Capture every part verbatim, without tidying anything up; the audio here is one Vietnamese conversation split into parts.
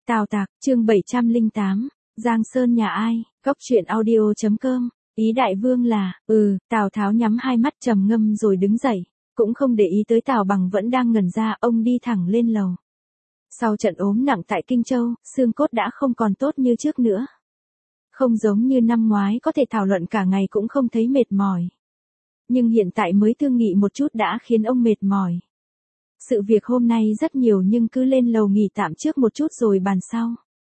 Tào Tạc, chương bảy trăm lẻ tám, Giang Sơn nhà ai, Cốc truyện audio chấm com, ý đại vương là, ừ, Tào Tháo nhắm hai mắt trầm ngâm rồi đứng dậy, cũng không để ý tới Tào Bằng vẫn đang ngẩn ra, ông đi thẳng lên lầu. Sau trận ốm nặng tại Kinh Châu, xương cốt đã không còn tốt như trước nữa. Không giống như năm ngoái có thể thảo luận cả ngày cũng không thấy mệt mỏi. Nhưng hiện tại mới thương nghị một chút đã khiến ông mệt mỏi. Sự việc hôm nay rất nhiều nhưng cứ lên lầu nghỉ tạm trước một chút rồi bàn sau.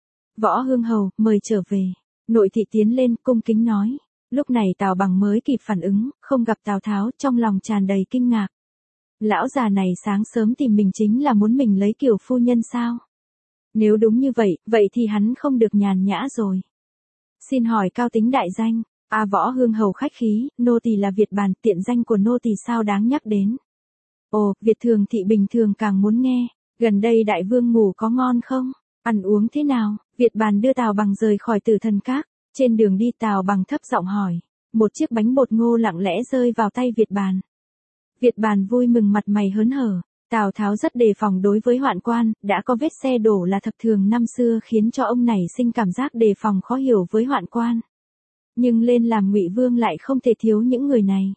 Võ Hương Hầu, mời trở về. Nội thị tiến lên cung kính nói. Lúc này Tào Bằng mới kịp phản ứng, không gặp Tào Tháo, trong lòng tràn đầy kinh ngạc. Lão già này sáng sớm tìm mình chính là muốn mình lấy kiểu phu nhân sao? Nếu đúng như vậy, vậy thì hắn không được nhàn nhã rồi. Xin hỏi cao tính đại danh. A Võ Hương Hầu khách khí, nô tỳ là Việt Bàn, tiện danh của nô tỳ sao đáng nhắc đến. Ồ, Việt Thường thị bình thường càng muốn nghe, gần đây đại vương ngủ có ngon không? Ăn uống thế nào? Việt Bàn đưa Tào Bằng rời khỏi Tử Thần Các, trên đường đi Tào Bằng thấp giọng hỏi, một chiếc bánh bột ngô lặng lẽ rơi vào tay Việt Bàn. Việt Bàn vui mừng mặt mày hớn hở, Tào Tháo rất đề phòng đối với hoạn quan, đã có vết xe đổ là thập thường năm xưa khiến cho ông này sinh cảm giác đề phòng khó hiểu với hoạn quan. Nhưng lên làm Ngụy Vương lại không thể thiếu những người này.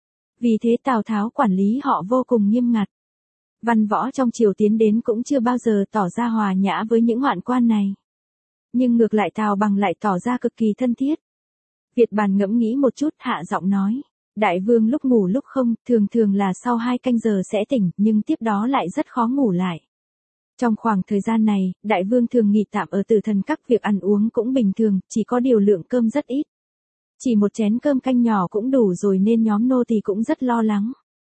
Vì thế Tào Tháo quản lý họ vô cùng nghiêm ngặt. Văn võ trong triều tiến đến cũng chưa bao giờ tỏ ra hòa nhã với những hoạn quan này. Nhưng ngược lại Tào Bằng lại tỏ ra cực kỳ thân thiết. Việt Bàn ngẫm nghĩ một chút hạ giọng nói. Đại vương lúc ngủ lúc không, thường thường là sau hai canh giờ sẽ tỉnh, nhưng tiếp đó lại rất khó ngủ lại. Trong khoảng thời gian này, đại vương thường nghỉ tạm ở Tử Thần Các, việc ăn uống cũng bình thường, chỉ có điều lượng cơm rất ít. Chỉ một chén cơm canh nhỏ cũng đủ rồi nên nhóm nô tỳ cũng rất lo lắng.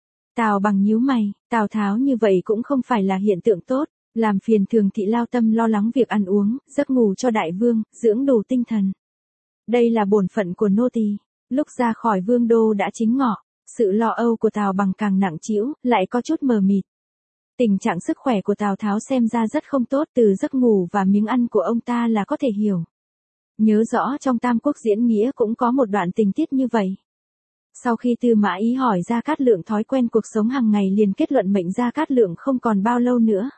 Tào Bằng nhíu mày, Tào Tháo như vậy cũng không phải là hiện tượng tốt, làm phiền Thường thị lao tâm lo lắng việc ăn uống, giấc ngủ cho đại vương, dưỡng đủ tinh thần. Đây là bổn phận của nô tỳ. Lúc ra khỏi vương đô đã chính ngọ, sự lo âu của Tào Bằng càng nặng trĩu, lại có chút mờ mịt. Tình trạng sức khỏe của Tào Tháo xem ra rất không tốt, từ giấc ngủ và miếng ăn của ông ta là có thể hiểu. Nhớ rõ trong Tam Quốc diễn nghĩa cũng có một đoạn tình tiết như vậy. Sau khi Tư Mã Ý hỏi Gia Cát Lượng thói quen cuộc sống hàng ngày liền kết luận mệnh Gia Cát Lượng không còn bao lâu nữa.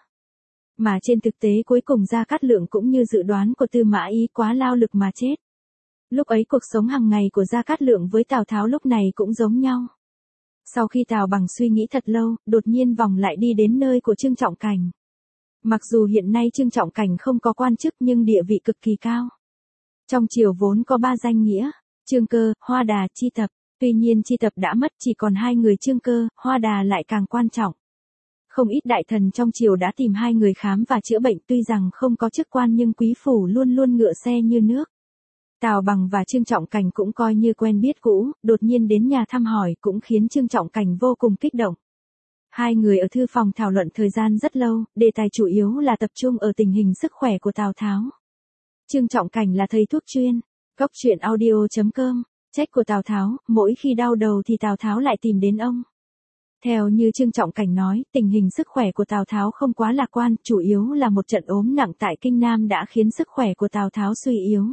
Mà trên thực tế cuối cùng Gia Cát Lượng cũng như dự đoán của Tư Mã Ý quá lao lực mà chết. Lúc ấy cuộc sống hàng ngày của Gia Cát Lượng với Tào Tháo lúc này cũng giống nhau. Sau khi Tào Bằng suy nghĩ thật lâu, đột nhiên vòng lại đi đến nơi của Trương Trọng Cảnh. Mặc dù hiện nay Trương Trọng Cảnh không có quan chức nhưng địa vị cực kỳ cao. Trong triều vốn có ba danh nghĩa, Trương Cơ, Hoa Đà, Chi Tập, tuy nhiên Chi Tập đã mất, chỉ còn hai người Trương Cơ, Hoa Đà lại càng quan trọng. Không ít đại thần trong triều đã tìm hai người khám và chữa bệnh, tuy rằng không có chức quan nhưng quý phủ luôn luôn ngựa xe như nước. Tào Bằng và Trương Trọng Cảnh cũng coi như quen biết cũ, đột nhiên đến nhà thăm hỏi cũng khiến Trương Trọng Cảnh vô cùng kích động. Hai người ở thư phòng thảo luận thời gian rất lâu, đề tài chủ yếu là tập trung ở tình hình sức khỏe của Tào Tháo. Trương Trọng Cảnh là thầy thuốc chuyên, Cốc truyện audio chấm com, trách của Tào Tháo, mỗi khi đau đầu thì Tào Tháo lại tìm đến ông. Theo như Trương Trọng Cảnh nói, tình hình sức khỏe của Tào Tháo không quá lạc quan, chủ yếu là một trận ốm nặng tại Kinh Nam đã khiến sức khỏe của Tào Tháo suy yếu.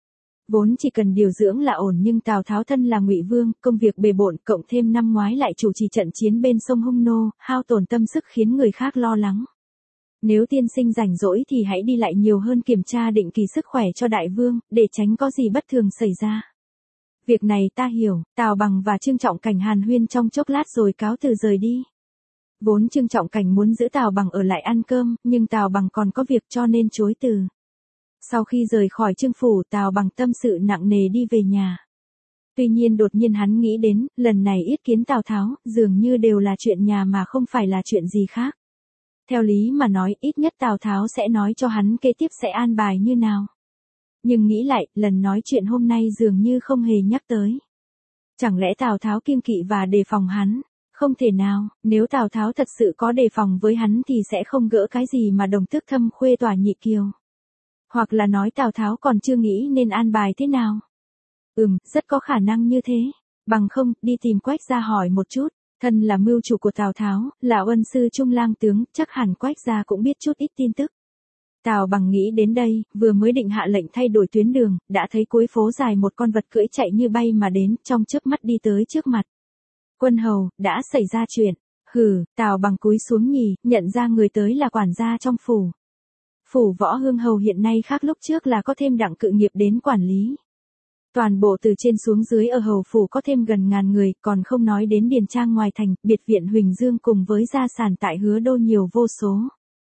Vốn chỉ cần điều dưỡng là ổn nhưng Tào Tháo thân là Ngụy Vương, công việc bề bộn, cộng thêm năm ngoái lại chủ trì trận chiến bên sông Hung Nô, hao tổn tâm sức khiến người khác lo lắng. Nếu tiên sinh rảnh rỗi thì hãy đi lại nhiều hơn, kiểm tra định kỳ sức khỏe cho đại vương, để tránh có gì bất thường xảy ra. Việc này ta hiểu, Tào Bằng và Trương Trọng Cảnh hàn huyên trong chốc lát rồi cáo từ rời đi. Vốn Trương Trọng Cảnh muốn giữ Tào Bằng ở lại ăn cơm, nhưng Tào Bằng còn có việc cho nên chối từ. Sau khi rời khỏi Trương phủ, Tào Bằng tâm sự nặng nề đi về nhà. Tuy nhiên đột nhiên hắn nghĩ đến, lần này yết kiến Tào Tháo, dường như đều là chuyện nhà mà không phải là chuyện gì khác. Theo lý mà nói, ít nhất Tào Tháo sẽ nói cho hắn kế tiếp sẽ an bài như nào. Nhưng nghĩ lại, lần nói chuyện hôm nay dường như không hề nhắc tới. Chẳng lẽ Tào Tháo kiêng kỵ và đề phòng hắn? Không thể nào, nếu Tào Tháo thật sự có đề phòng với hắn thì sẽ không gỡ cái gì mà đồng tước thâm khuê tỏa nhị kiều. Hoặc là nói Tào Tháo còn chưa nghĩ nên an bài thế nào. Ừm, rất có khả năng như thế. Bằng không, đi tìm Quách gia hỏi một chút. Thân là mưu chủ của Tào Tháo, là ân sư Trung Lang tướng, chắc hẳn Quách gia cũng biết chút ít tin tức. Tào Bằng nghĩ đến đây, vừa mới định hạ lệnh thay đổi tuyến đường, đã thấy cuối phố dài một con vật cưỡi chạy như bay mà đến, trong chớp mắt đi tới trước mặt. Quân hầu, đã xảy ra chuyện. Hừ, Tào Bằng cúi xuống nhì, nhận ra người tới là quản gia trong phủ. Phủ Võ Hương Hầu hiện nay khác lúc trước là có thêm Đặng Cự Nghiệp đến quản lý. Toàn bộ từ trên xuống dưới ở hầu phủ có thêm gần ngàn người, còn không nói đến điền trang ngoài thành, biệt viện Huỳnh Dương cùng với gia sản tại Hứa Đô nhiều vô số.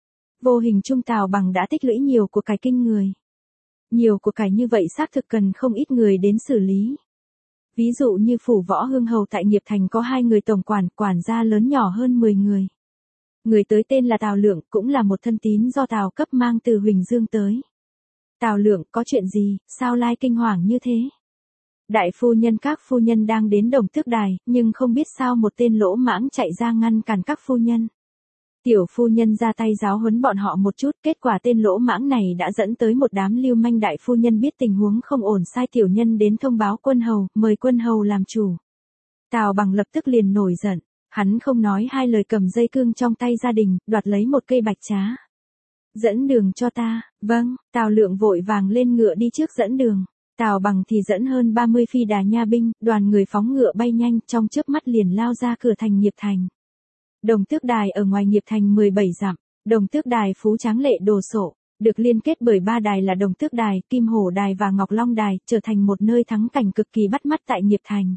Vô hình trung Tào Bằng đã tích lũy nhiều của cải kinh người. Nhiều của cải như vậy xác thực cần không ít người đến xử lý. Ví dụ như Phủ Võ Hương Hầu tại Nghiệp Thành có hai người tổng quản, quản gia lớn nhỏ hơn mười người. Người tới tên là Tào Lượng, cũng là một thân tín do Tào cấp mang từ Huỳnh Dương tới. Tào Lượng, có chuyện gì, sao lai kinh hoàng như thế? Đại phu nhân các phu nhân đang đến Đồng Tước Đài, nhưng không biết sao một tên lỗ mãng chạy ra ngăn cản các phu nhân. Tiểu phu nhân ra tay giáo huấn bọn họ một chút, kết quả tên lỗ mãng này đã dẫn tới một đám lưu manh. Đại phu nhân biết tình huống không ổn sai tiểu nhân đến thông báo quân hầu, mời quân hầu làm chủ. Tào Bằng lập tức liền nổi giận, hắn không nói hai lời cầm dây cương trong tay gia đình, đoạt lấy một cây bạch trá. Dẫn đường cho ta, vâng, Tào Lượng vội vàng lên ngựa đi trước dẫn đường. Tào Bằng thì dẫn hơn ba mươi phi đà nha binh, đoàn người phóng ngựa bay nhanh, trong chớp mắt liền lao ra cửa thành Nghiệp Thành. Đồng Tước Đài ở ngoài Nghiệp Thành mười bảy dặm, Đồng Tước Đài phú tráng lệ đồ sộ, được liên kết bởi ba đài là Đồng Tước Đài, Kim Hổ Đài và Ngọc Long Đài, trở thành một nơi thắng cảnh cực kỳ bắt mắt tại Nghiệp Thành.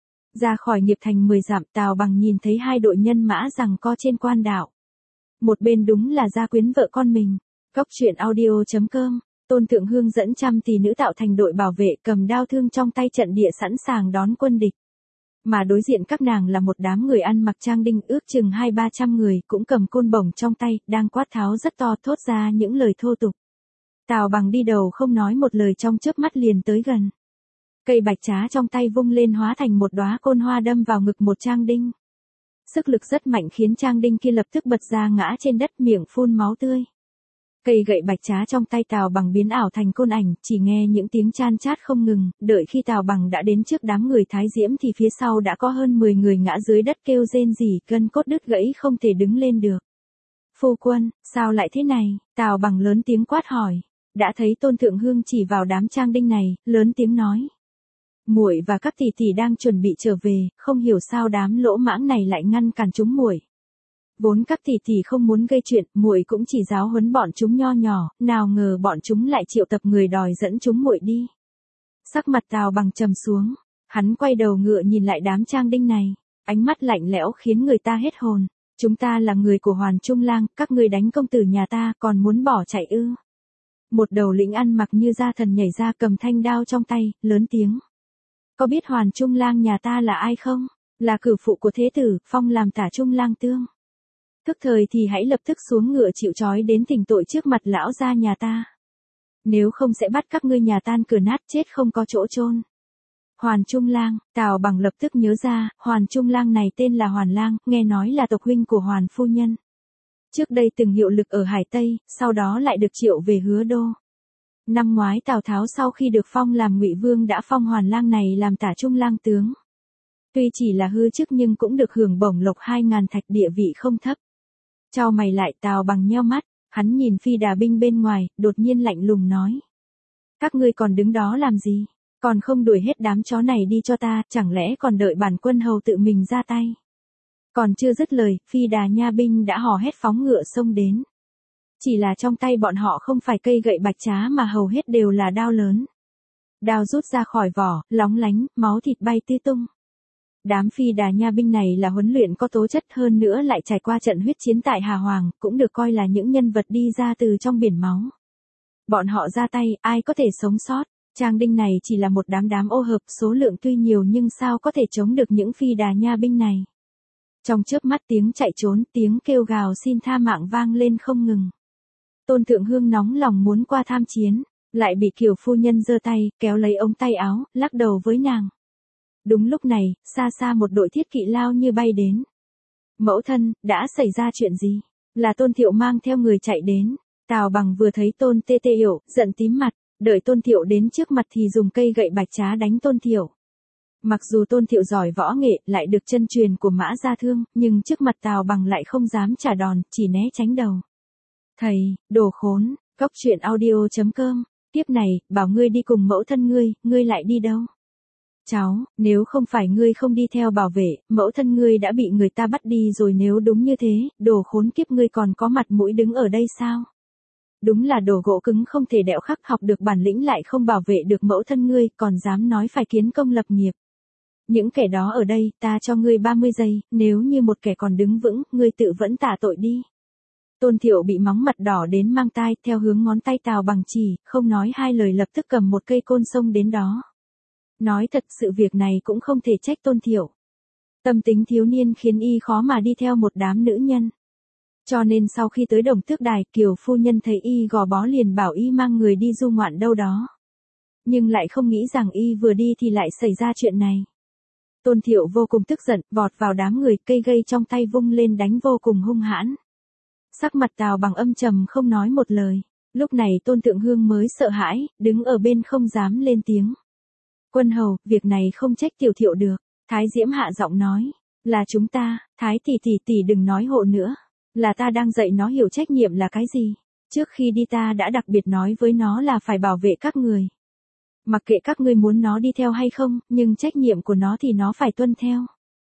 Ra khỏi Nghiệp Thành mười dặm, Tào Bằng nhìn thấy hai đội nhân mã giằng co trên quan đạo. Một bên đúng là Gia Quyến vợ con mình. Cóc truyện audio chấm com. Tôn Thượng Hương dẫn trăm tỷ nữ tạo thành đội bảo vệ, cầm đao thương trong tay trận địa sẵn sàng đón quân địch. Mà đối diện các nàng là một đám người ăn mặc trang đinh ước chừng hai ba trăm người, cũng cầm côn bổng trong tay, đang quát tháo rất to, thốt ra những lời thô tục. Tào Bằng đi đầu không nói một lời, trong chớp mắt liền tới gần. Cây bạch trá trong tay vung lên hóa thành một đóa côn hoa đâm vào ngực một trang đinh. Sức lực rất mạnh khiến trang đinh kia lập tức bật ra ngã trên đất, miệng phun máu tươi. Cây gậy bạch trá trong tay Tào Bằng biến ảo thành côn ảnh, chỉ nghe những tiếng chan chát không ngừng, đợi khi Tào Bằng đã đến trước đám người Thái Diễm thì phía sau đã có hơn mười người ngã dưới đất kêu rên rỉ, gân cốt đứt gãy không thể đứng lên được. Phu quân, sao lại thế này? Tào Bằng lớn tiếng quát hỏi. Đã thấy Tôn Thượng Hương chỉ vào đám trang đinh này, lớn tiếng nói. Muội và các tỷ tỷ đang chuẩn bị trở về, không hiểu sao đám lỗ mãng này lại ngăn cản chúng muội. Vốn các tỷ tỷ không muốn gây chuyện, muội cũng chỉ giáo huấn bọn chúng nho nhỏ, nào ngờ bọn chúng lại triệu tập người đòi dẫn chúng muội đi. Sắc mặt Tào Bằng trầm xuống, hắn quay đầu ngựa nhìn lại đám trang đinh này, ánh mắt lạnh lẽo khiến người ta hết hồn. Chúng ta là người của Hoàn Trung Lang, các ngươi đánh công tử nhà ta còn muốn bỏ chạy ư? Một đầu lĩnh ăn mặc như gia thần nhảy ra cầm thanh đao trong tay, lớn tiếng. Có biết Hoàn Trung Lang nhà ta là ai không? Là cửu phụ của thế tử, phong làm tả Trung Lang Tương. Tức thời thì hãy lập tức xuống ngựa chịu trói đến thỉnh tội trước mặt lão gia nhà ta. Nếu không sẽ bắt các ngươi nhà tan cửa nát chết không có chỗ chôn. Hoàn Trung Lang, Tào Bằng lập tức nhớ ra, Hoàn Trung Lang này tên là Hoàn Lang, nghe nói là tộc huynh của Hoàn phu nhân. Trước đây từng hiệu lực ở Hải Tây, sau đó lại được triệu về Hứa Đô. Năm ngoái Tào Tháo sau khi được phong làm Ngụy Vương đã phong Hoàn Lang này làm tả Trung Lang tướng. Tuy chỉ là hư chức nhưng cũng được hưởng bổng lộc hai ngàn thạch, địa vị không thấp. Chau mày lại, Tào Bằng nheo mắt, hắn nhìn phi đà binh bên ngoài, đột nhiên lạnh lùng nói. Các ngươi còn đứng đó làm gì? Còn không đuổi hết đám chó này đi cho ta, chẳng lẽ còn đợi bản quân hầu tự mình ra tay? Còn chưa dứt lời, phi đà nha binh đã hò hét phóng ngựa xông đến. Chỉ là trong tay bọn họ không phải cây gậy bạch trá mà hầu hết đều là đao lớn. Đao rút ra khỏi vỏ, lóng lánh, máu thịt bay tứ tung. Đám phi đà nha binh này là huấn luyện có tố chất, hơn nữa lại trải qua trận huyết chiến tại Hà Hoàng, cũng được coi là những nhân vật đi ra từ trong biển máu. Bọn họ ra tay, ai có thể sống sót? Trang đinh này chỉ là một đám đám ô hợp, số lượng tuy nhiều nhưng sao có thể chống được những phi đà nha binh này? Trong chớp mắt tiếng chạy trốn, tiếng kêu gào xin tha mạng vang lên không ngừng. Tôn Thượng Hương nóng lòng muốn qua tham chiến, lại bị Kiều phu nhân giơ tay, kéo lấy ống tay áo, lắc đầu với nàng. Đúng lúc này, xa xa một đội thiết kỵ lao như bay đến. Mẫu thân, đã xảy ra chuyện gì? Là Tôn Thiệu mang theo người chạy đến. Tào Bằng vừa thấy Tôn Tê Tê Yểu, giận tím mặt, đợi Tôn Thiệu đến trước mặt thì dùng cây gậy bạch trá đánh Tôn Thiệu. Mặc dù Tôn Thiệu giỏi võ nghệ, lại được chân truyền của Mã Gia Thương, nhưng trước mặt Tào Bằng lại không dám trả đòn, chỉ né tránh đầu. Thầy, đồ khốn, cóc truyện audio chấm com, tiếp này, bảo ngươi đi cùng mẫu thân ngươi, ngươi lại đi đâu? Cháu, nếu không phải ngươi không đi theo bảo vệ, mẫu thân ngươi đã bị người ta bắt đi rồi, nếu đúng như thế, đồ khốn kiếp, ngươi còn có mặt mũi đứng ở đây sao? đúng là đồ gỗ cứng không thể đẽo khắc, học được bản lĩnh lại không bảo vệ được mẫu thân ngươi, còn dám nói phải kiến công lập nghiệp. Những kẻ đó ở đây, ta cho ngươi ba mươi giây, nếu như một kẻ còn đứng vững, ngươi tự vẫn tạ tội đi. Tôn Thiệu bị mắng mặt đỏ đến mang tai, theo hướng ngón tay Tào Bằng chỉ, không nói hai lời lập tức cầm một cây côn xông đến đó. Nói thật, sự việc này cũng không thể trách Tôn Thiệu. Tâm tính thiếu niên khiến y khó mà đi theo một đám nữ nhân. Cho nên sau khi tới Đồng Tước Đài, Kiều phu nhân thấy y gò bó liền bảo y mang người đi du ngoạn đâu đó. Nhưng lại không nghĩ rằng y vừa đi thì lại xảy ra chuyện này. Tôn Thiệu vô cùng tức giận, vọt vào đám người, cây gây trong tay vung lên đánh vô cùng hung hãn. Sắc mặt Tào Bằng âm trầm không nói một lời. Lúc này Tôn Thượng Hương mới sợ hãi, đứng ở bên không dám lên tiếng. Quân hầu, việc này không trách Tiểu Thiệu được. Thái Diễm hạ giọng nói, là chúng ta, Thái tỷ tỷ tỷ đừng nói hộ nữa. Là ta đang dạy nó hiểu trách nhiệm là cái gì. Trước khi đi ta đã đặc biệt nói với nó là phải bảo vệ các người. Mặc kệ các ngươi muốn nó đi theo hay không, nhưng trách nhiệm của nó thì nó phải tuân theo.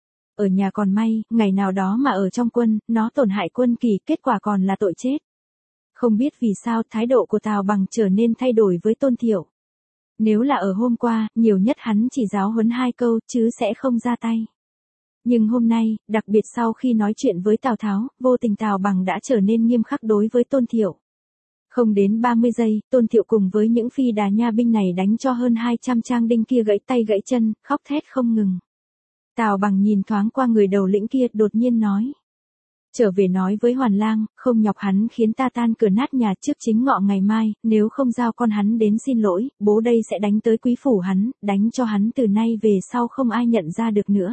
Ở nhà còn may, ngày nào đó mà ở trong quân, nó tổn hại quân kỳ, kết quả còn là tội chết. Không biết vì sao thái độ của Tào Bằng trở nên thay đổi với Tôn Thiệu. Nếu là ở hôm qua, nhiều nhất hắn chỉ giáo huấn hai câu, chứ sẽ không ra tay. Nhưng hôm nay, đặc biệt sau khi nói chuyện với Tào Tháo, vô tình Tào Bằng đã trở nên nghiêm khắc đối với Tôn Thiệu. Không đến ba mươi giây, Tôn Thiệu cùng với những phi đà nha binh này đánh cho hơn hai trăm trang đinh kia gãy tay gãy chân, khóc thét không ngừng. Tào Bằng nhìn thoáng qua người đầu lĩnh kia, đột nhiên nói. Trở về nói với Hoàn Lang, không nhọc hắn khiến ta tan cửa nát nhà trước chính ngọ ngày mai, nếu không giao con hắn đến xin lỗi, bố đây sẽ đánh tới quý phủ hắn, đánh cho hắn từ nay về sau không ai nhận ra được nữa.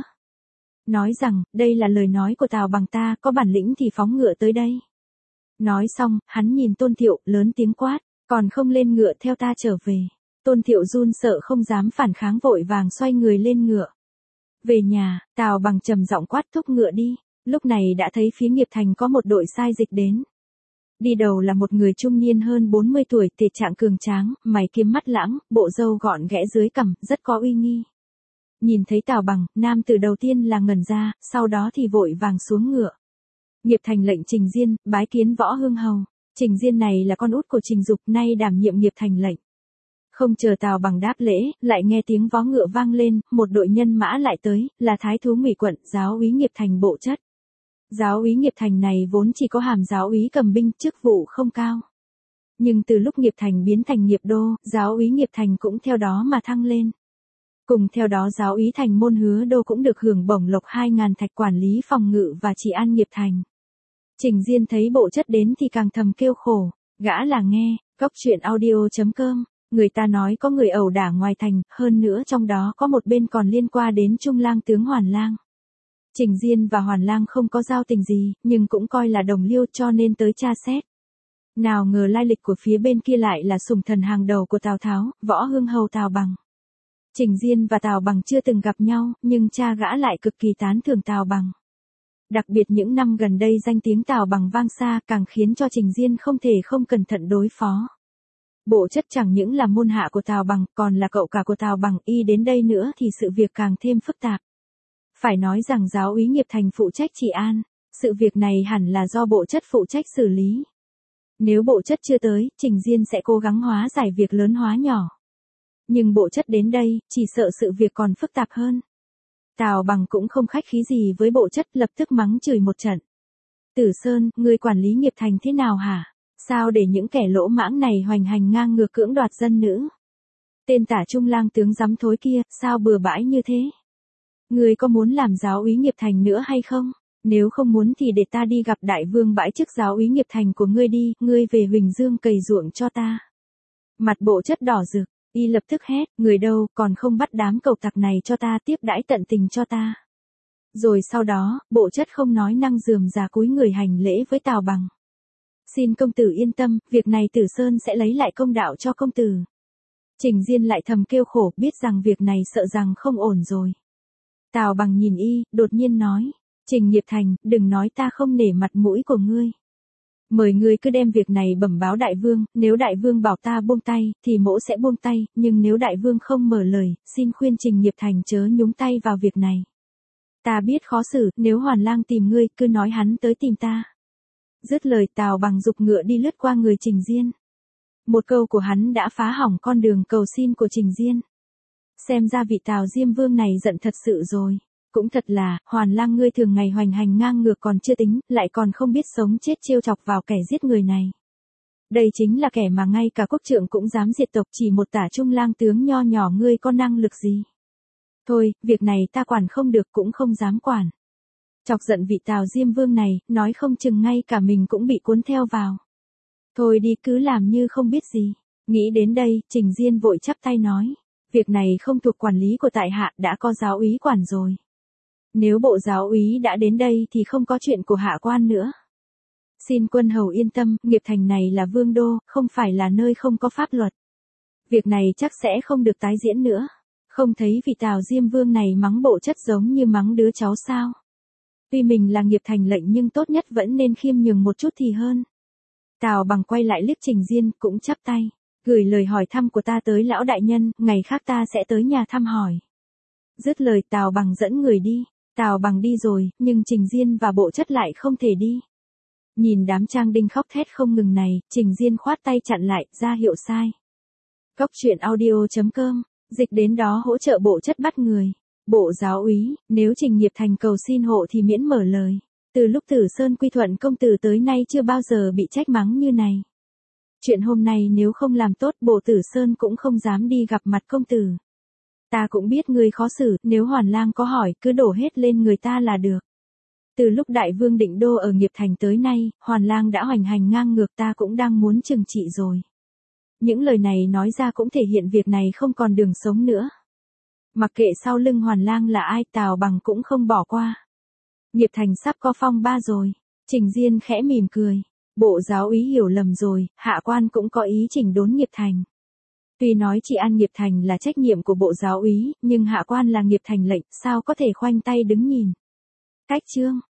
Nói rằng, đây là lời nói của Tào Bằng, ta có bản lĩnh thì phóng ngựa tới đây. Nói xong, hắn nhìn Tôn Thiệu, lớn tiếng quát, còn không lên ngựa theo ta trở về. Tôn Thiệu run sợ không dám phản kháng, vội vàng xoay người lên ngựa. Về nhà, Tào Bằng trầm giọng quát thúc ngựa đi. Lúc này đã thấy phía Nghiệp Thành có một đội sai dịch đến. Đi đầu là một người trung niên hơn bốn mươi tuổi, thể trạng cường tráng, mày kiếm mắt lãng, bộ râu gọn ghẽ dưới cằm, rất có uy nghi. Nhìn thấy Tào Bằng, nam tử đầu tiên là ngẩn ra, sau đó thì vội vàng xuống ngựa. Nghiệp Thành lệnh Trình Diên, bái kiến Võ Hương hầu. Trình Diên này là con út của Trình Dục, nay đảm nhiệm Nghiệp Thành lệnh. Không chờ Tào Bằng đáp lễ, lại nghe tiếng vó ngựa vang lên, một đội nhân mã lại tới, là Thái thú Ngụy Quận, giáo úy Nghiệp Thành bộ chất. Giáo úy Nghiệp Thành này vốn chỉ có hàm giáo úy cầm binh, chức vụ không cao. Nhưng từ lúc Nghiệp Thành biến thành Nghiệp Đô, giáo úy Nghiệp Thành cũng theo đó mà thăng lên. Cùng theo đó giáo úy Thành Môn Hứa Đô cũng được hưởng bổng lộc hai ngàn thạch quản lý phòng ngự và trị an Nghiệp Thành. Trình Diên thấy bộ chất đến thì càng thầm kêu khổ, gã là nghe, góc truyện audio chấm com, người ta nói có người ẩu đả ngoài thành, hơn nữa trong đó có một bên còn liên quan đến Trung lang tướng Hoàn Lang. Trình Diên và Hoàn Lang không có giao tình gì, nhưng cũng coi là đồng liêu cho nên tới tra xét. Nào ngờ lai lịch của phía bên kia lại là sủng thần hàng đầu của Tào Tháo, Võ Hương hầu Tào Bằng. Trình Diên và Tào Bằng chưa từng gặp nhau, nhưng cha gã lại cực kỳ tán thưởng Tào Bằng. Đặc biệt những năm gần đây danh tiếng Tào Bằng vang xa, càng khiến cho Trình Diên không thể không cẩn thận đối phó. Bộ chất chẳng những là môn hạ của Tào Bằng, còn là cậu cả của Tào Bằng, y đến đây nữa thì sự việc càng thêm phức tạp. Phải nói rằng giáo úy Nghiệp Thành phụ trách trị an, sự việc này hẳn là do bộ chất phụ trách xử lý. Nếu bộ chất chưa tới, Trình Diên sẽ cố gắng hóa giải việc lớn hóa nhỏ. Nhưng bộ chất đến đây, chỉ sợ sự việc còn phức tạp hơn. Tào Bằng cũng không khách khí gì với bộ chất, lập tức mắng chửi một trận. Tử Sơn, ngươi quản lý Nghiệp Thành thế nào hả? Sao để những kẻ lỗ mãng này hoành hành ngang ngược cưỡng đoạt dân nữ? Tên tả Trung lang tướng dám thối kia, sao bừa bãi như thế? Ngươi có muốn làm giáo úy Nghiệp Thành nữa hay không? Nếu không muốn thì để ta đi gặp đại vương bãi chức giáo úy Nghiệp Thành của ngươi đi, ngươi về Huỳnh Dương cày ruộng cho ta. Mặt bộ chất đỏ rực, y lập tức hét, người đâu, còn không bắt đám cẩu tặc này cho ta, tiếp đãi tận tình cho ta. Rồi sau đó, bộ chất không nói năng rườm rà cúi người hành lễ với Tào Bằng. Xin công tử yên tâm, việc này Tử Sơn sẽ lấy lại công đạo cho công tử. Trình Diên lại thầm kêu khổ, biết rằng việc này sợ rằng không ổn rồi. Tào Bằng nhìn y, đột nhiên nói, Trình Nghiệp Thành, đừng nói ta không nể mặt mũi của ngươi. Mời ngươi cứ đem việc này bẩm báo đại vương, nếu đại vương bảo ta buông tay, thì mỗ sẽ buông tay, nhưng nếu đại vương không mở lời, xin khuyên Trình Nghiệp Thành chớ nhúng tay vào việc này. Ta biết khó xử, nếu Hoàn Lang tìm ngươi, cứ nói hắn tới tìm ta. Dứt lời Tào Bằng giục ngựa đi lướt qua người Trình Diên. Một câu của hắn đã phá hỏng con đường cầu xin của Trình Diên. Xem ra vị Tào Diêm Vương này giận thật sự rồi. Cũng thật là, Hoàn Lang ngươi thường ngày hoành hành ngang ngược còn chưa tính, lại còn không biết sống chết trêu chọc vào kẻ giết người này. Đây chính là kẻ mà ngay cả quốc trượng cũng dám diệt tộc, chỉ một tả trung lang tướng nho nhỏ ngươi có năng lực gì. Thôi, việc này ta quản không được cũng không dám quản. Chọc giận vị Tào Diêm Vương này, nói không chừng ngay cả mình cũng bị cuốn theo vào. Thôi đi cứ làm như không biết gì. Nghĩ đến đây, Trình Diên vội chắp tay nói. Việc này không thuộc quản lý của tại hạ, đã có giáo úy quản rồi. Nếu bộ giáo úy đã đến đây thì không có chuyện của hạ quan nữa. Xin quân hầu yên tâm, Nghiệp Thành này là vương đô, không phải là nơi không có pháp luật. Việc này chắc sẽ không được tái diễn nữa. Không thấy vị Tào Diêm Vương này mắng bộ chất giống như mắng đứa cháu sao. Tuy mình là Nghiệp Thành lệnh nhưng tốt nhất vẫn nên khiêm nhường một chút thì hơn. Tào Bằng quay lại liếc Trình Diên cũng chắp tay. Gửi lời hỏi thăm của ta tới lão đại nhân, ngày khác ta sẽ tới nhà thăm hỏi. Dứt lời Tào Bằng dẫn người đi. Tào Bằng đi rồi, nhưng Trình Diên và bộ chất lại không thể đi. Nhìn đám trang đinh khóc thét không ngừng này, Trình Diên khoát tay chặn lại, ra hiệu sai. Cốc truyện audio chấm com, dịch đến đó hỗ trợ bộ chất bắt người. Bộ giáo úy, nếu Trình Nghiệp Thành cầu xin hộ thì miễn mở lời. Từ lúc Tử Sơn quy thuận công tử tới nay chưa bao giờ bị trách mắng như này. Chuyện hôm nay nếu không làm tốt bộ Tử Sơn cũng không dám đi gặp mặt công tử. Ta cũng biết ngươi khó xử, nếu Hoàn Lang có hỏi cứ đổ hết lên người ta là được. Từ lúc đại vương định đô ở Nghiệp Thành tới nay, Hoàn Lang đã hoành hành ngang ngược, ta cũng đang muốn trừng trị rồi. Những lời này nói ra cũng thể hiện việc này không còn đường sống nữa. Mặc kệ sau lưng Hoàn Lang là ai, Tào Bằng cũng không bỏ qua. Nghiệp Thành sắp có phong ba rồi. Trình Diên khẽ mỉm cười. Bộ giáo úy hiểu lầm rồi, hạ quan cũng có ý chỉnh đốn Nghiệp Thành. Tuy nói trị an Nghiệp Thành là trách nhiệm của bộ giáo úy, nhưng hạ quan là Nghiệp Thành lệnh, sao có thể khoanh tay đứng nhìn. Cách chương